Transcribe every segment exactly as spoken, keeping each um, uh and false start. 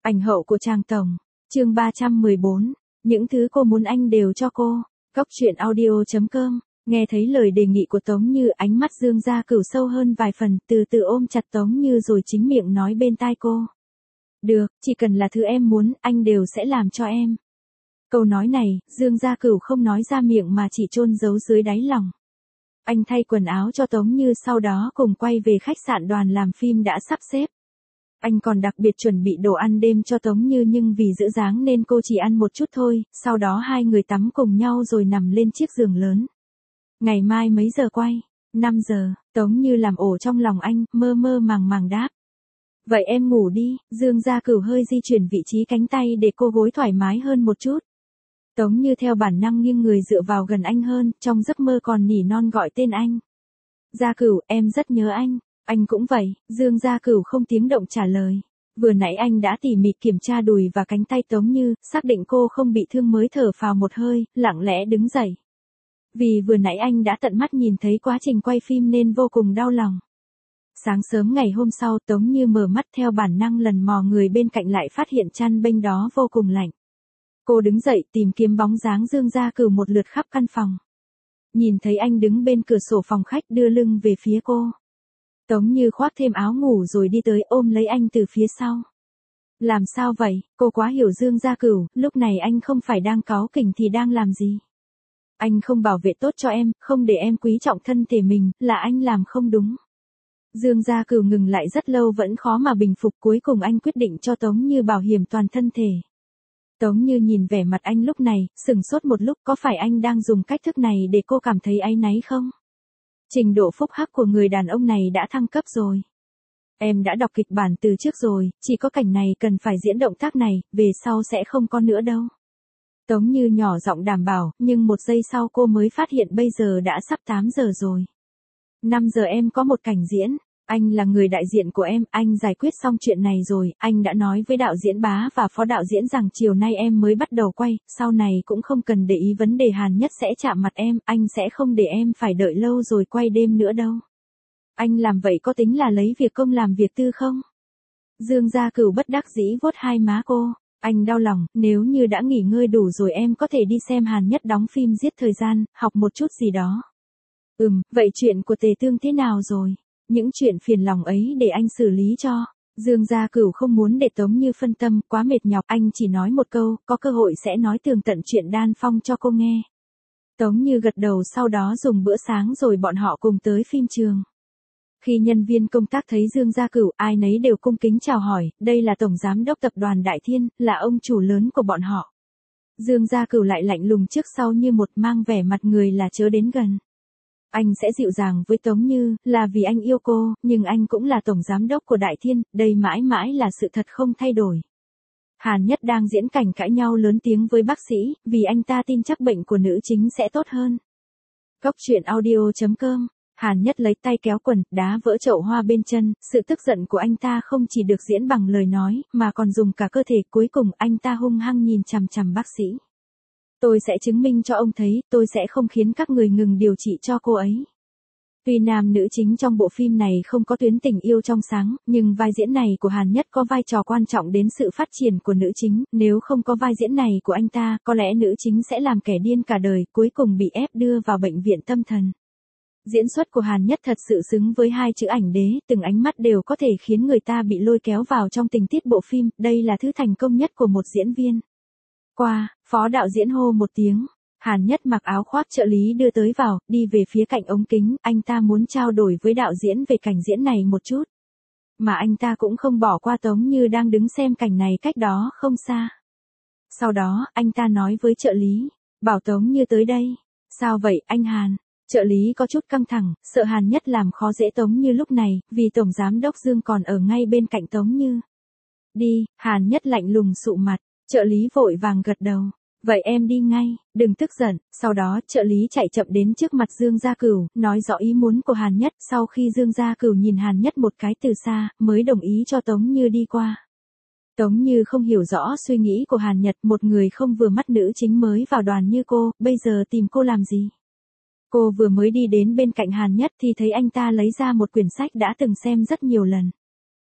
Ảnh hậu của Tràng Tổng. Chương ba trăm mười bốn. Những thứ cô muốn anh đều cho cô. Cóc truyện audio chấm com. Nghe thấy lời đề nghị của Tống Như, ánh mắt Dương Gia Cửu sâu hơn vài phần, từ từ ôm chặt Tống Như rồi chính miệng nói bên tai cô. Được, chỉ cần là thứ em muốn, anh đều sẽ làm cho em. Câu nói này, Dương Gia Cửu không nói ra miệng mà chỉ chôn giấu dưới đáy lòng. Anh thay quần áo cho Tống Như, sau đó cùng quay về khách sạn đoàn làm phim đã sắp xếp. Anh còn đặc biệt chuẩn bị đồ ăn đêm cho Tống Như, nhưng vì giữ dáng nên cô chỉ ăn một chút thôi, sau đó hai người tắm cùng nhau rồi nằm lên chiếc giường lớn. Ngày mai mấy giờ quay? năm giờ, Tống Như làm ổ trong lòng anh, mơ mơ màng màng đáp. Vậy em ngủ đi. Dương Gia Cửu hơi di chuyển vị trí cánh tay để cô gối thoải mái hơn một chút. Tống Như theo bản năng nghiêng người dựa vào gần anh hơn, trong giấc mơ còn nỉ non gọi tên anh. Gia Cửu, em rất nhớ anh. Anh cũng vậy. Dương Gia Cửu không tiếng động trả lời. Vừa nãy anh đã tỉ mỉ kiểm tra đùi và cánh tay Tống Như, xác định cô không bị thương mới thở phào một hơi, lặng lẽ đứng dậy. Vì vừa nãy anh đã tận mắt nhìn thấy quá trình quay phim nên vô cùng đau lòng. Sáng sớm ngày hôm sau, Tống Như mở mắt theo bản năng lần mò người bên cạnh, lại phát hiện chăn bênh đó vô cùng lạnh. Cô đứng dậy tìm kiếm bóng dáng Dương Gia Cửu một lượt khắp căn phòng. Nhìn thấy anh đứng bên cửa sổ phòng khách đưa lưng về phía cô. Tống Như khoác thêm áo ngủ rồi đi tới ôm lấy anh từ phía sau. Làm sao vậy? Cô quá hiểu Dương Gia Cửu, lúc này anh không phải đang cáu kỉnh thì đang làm gì? Anh không bảo vệ tốt cho em, không để em quý trọng thân thể mình, là anh làm không đúng. Dương Gia Cửu ngừng lại rất lâu vẫn khó mà bình phục, cuối cùng anh quyết định cho Tống Như bảo hiểm toàn thân thể. Tống Như nhìn vẻ mặt anh lúc này, sừng sốt một lúc, có phải anh đang dùng cách thức này để cô cảm thấy áy náy không? Trình độ phúc hắc của người đàn ông này đã thăng cấp rồi. Em đã đọc kịch bản từ trước rồi, chỉ có cảnh này cần phải diễn động tác này, về sau sẽ không có nữa đâu. Tống Như nhỏ giọng đảm bảo, nhưng một giây sau cô mới phát hiện bây giờ đã sắp tám giờ rồi. năm giờ em có một cảnh diễn, anh là người đại diện của em, anh giải quyết xong chuyện này rồi, anh đã nói với đạo diễn Bá và phó đạo diễn rằng chiều nay em mới bắt đầu quay, sau này cũng không cần để ý vấn đề Hàn Nhất sẽ chạm mặt em, anh sẽ không để em phải đợi lâu rồi quay đêm nữa đâu. Anh làm vậy có tính là lấy việc công làm việc tư không? Dương Gia Cửu bất đắc dĩ vuốt hai má cô. Anh đau lòng, nếu như đã nghỉ ngơi đủ rồi em có thể đi xem Hàn Nhất đóng phim giết thời gian, học một chút gì đó. Ừm, vậy chuyện của Tề Tương thế nào rồi? Những chuyện phiền lòng ấy để anh xử lý cho. Dương Gia Cửu không muốn để Tống Như phân tâm, quá mệt nhọc, anh chỉ nói một câu, có cơ hội sẽ nói tường tận chuyện Đan Phong cho cô nghe. Tống Như gật đầu, sau đó dùng bữa sáng rồi bọn họ cùng tới phim trường. Khi nhân viên công tác thấy Dương Gia Cửu, ai nấy đều cung kính chào hỏi, đây là Tổng Giám đốc Tập đoàn Đại Thiên, là ông chủ lớn của bọn họ. Dương Gia Cửu lại lạnh lùng trước sau như một, mang vẻ mặt người là chớ đến gần. Anh sẽ dịu dàng với Tống Như, là vì anh yêu cô, nhưng anh cũng là Tổng Giám đốc của Đại Thiên, đây mãi mãi là sự thật không thay đổi. Hàn Nhất đang diễn cảnh cãi nhau lớn tiếng với bác sĩ, vì anh ta tin chắc bệnh của nữ chính sẽ tốt hơn. Cóc truyện audio chấm com. Hàn Nhất lấy tay kéo quần, đá vỡ chậu hoa bên chân, sự tức giận của anh ta không chỉ được diễn bằng lời nói, mà còn dùng cả cơ thể, cuối cùng anh ta hung hăng nhìn chằm chằm bác sĩ. Tôi sẽ chứng minh cho ông thấy, tôi sẽ không khiến các người ngừng điều trị cho cô ấy. Tuy nam nữ chính trong bộ phim này không có tuyến tình yêu trong sáng, nhưng vai diễn này của Hàn Nhất có vai trò quan trọng đến sự phát triển của nữ chính, nếu không có vai diễn này của anh ta, có lẽ nữ chính sẽ làm kẻ điên cả đời, cuối cùng bị ép đưa vào bệnh viện tâm thần. Diễn xuất của Hàn Nhất thật sự xứng với hai chữ ảnh đế, từng ánh mắt đều có thể khiến người ta bị lôi kéo vào trong tình tiết bộ phim, đây là thứ thành công nhất của một diễn viên. Qua, phó đạo diễn hô một tiếng, Hàn Nhất mặc áo khoác trợ lý đưa tới vào, đi về phía cạnh ống kính, anh ta muốn trao đổi với đạo diễn về cảnh diễn này một chút. Mà anh ta cũng không bỏ qua Tống Như đang đứng xem cảnh này cách đó không xa. Sau đó, anh ta nói với trợ lý, bảo Tống Như tới đây. Sao vậy, anh Hàn? Trợ lý có chút căng thẳng, sợ Hàn Nhất làm khó dễ Tống Như lúc này, vì Tổng Giám đốc Dương còn ở ngay bên cạnh Tống Như. Đi, Hàn Nhất lạnh lùng sụ mặt, trợ lý vội vàng gật đầu. Vậy em đi ngay, đừng tức giận. Sau đó trợ lý chạy chậm đến trước mặt Dương Gia Cửu, nói rõ ý muốn của Hàn Nhất. Sau khi Dương Gia Cửu nhìn Hàn Nhất một cái từ xa, mới đồng ý cho Tống Như đi qua. Tống Như không hiểu rõ suy nghĩ của Hàn Nhất, một người không vừa mắt nữ chính mới vào đoàn như cô, bây giờ tìm cô làm gì? Cô vừa mới đi đến bên cạnh Hàn Nhất thì thấy anh ta lấy ra một quyển sách đã từng xem rất nhiều lần.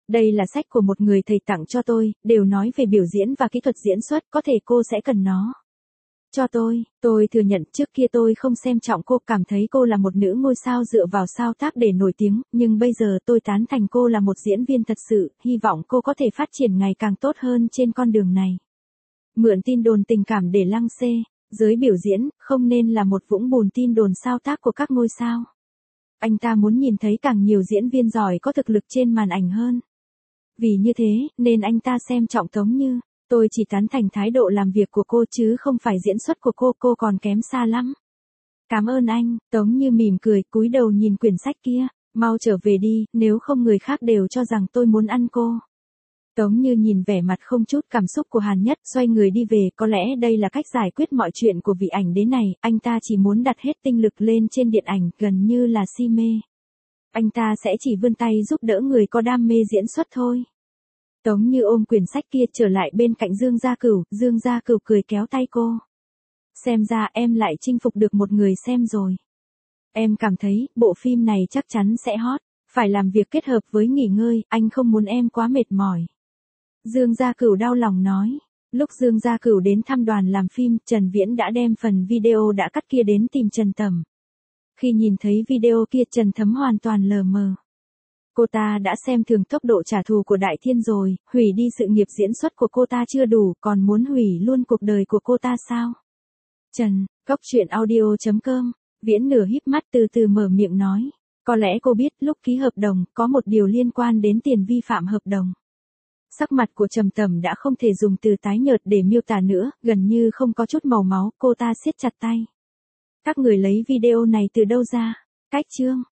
Đây là sách của một người thầy tặng cho tôi, đều nói về biểu diễn và kỹ thuật diễn xuất, có thể cô sẽ cần nó. Cho tôi, tôi thừa nhận trước kia tôi không xem trọng cô, cảm thấy cô là một nữ ngôi sao dựa vào sao tác để nổi tiếng, nhưng bây giờ tôi tán thành cô là một diễn viên thật sự, hy vọng cô có thể phát triển ngày càng tốt hơn trên con đường này. Mượn tin đồn tình cảm để lăng xê, giới biểu diễn, không nên là một vũng bùn tin đồn sao tác của các ngôi sao. Anh ta muốn nhìn thấy càng nhiều diễn viên giỏi có thực lực trên màn ảnh hơn. Vì như thế, nên anh ta xem trọng Tống Như. Tôi chỉ tán thành thái độ làm việc của cô chứ không phải diễn xuất của cô, cô còn kém xa lắm. Cảm ơn anh, Tống Như mỉm cười, cúi đầu nhìn quyển sách kia, mau trở về đi, nếu không người khác đều cho rằng tôi muốn ăn cô. Tống Như nhìn vẻ mặt không chút cảm xúc của Hàn Nhất, xoay người đi về, có lẽ đây là cách giải quyết mọi chuyện của vị ảnh đế này, anh ta chỉ muốn đặt hết tinh lực lên trên điện ảnh, gần như là si mê. Anh ta sẽ chỉ vươn tay giúp đỡ người có đam mê diễn xuất thôi. Tống Như ôm quyển sách kia trở lại bên cạnh Dương Gia Cửu, Dương Gia Cửu cười kéo tay cô. Xem ra em lại chinh phục được một người xem rồi. Em cảm thấy, bộ phim này chắc chắn sẽ hot, phải làm việc kết hợp với nghỉ ngơi, anh không muốn em quá mệt mỏi. Dương Gia Cửu đau lòng nói. Lúc Dương Gia Cửu đến thăm đoàn làm phim, Trần Viễn đã đem phần video đã cắt kia đến tìm Trần Tầm. Khi nhìn thấy video kia, Trần Thấm hoàn toàn lờ mờ. Cô ta đã xem thường tốc độ trả thù của Đại Thiên rồi, hủy đi sự nghiệp diễn xuất của cô ta chưa đủ, còn muốn hủy luôn cuộc đời của cô ta sao? Trần, Cốc Truyện Audio chấm com, Viễn nửa híp mắt từ từ mở miệng nói. Có lẽ cô biết lúc ký hợp đồng, có một điều liên quan đến tiền vi phạm hợp đồng. Sắc mặt của Trầm Tầm đã không thể dùng từ tái nhợt để miêu tả nữa, gần như không có chút màu máu, cô ta siết chặt tay. Các người lấy video này từ đâu ra? Cách chương.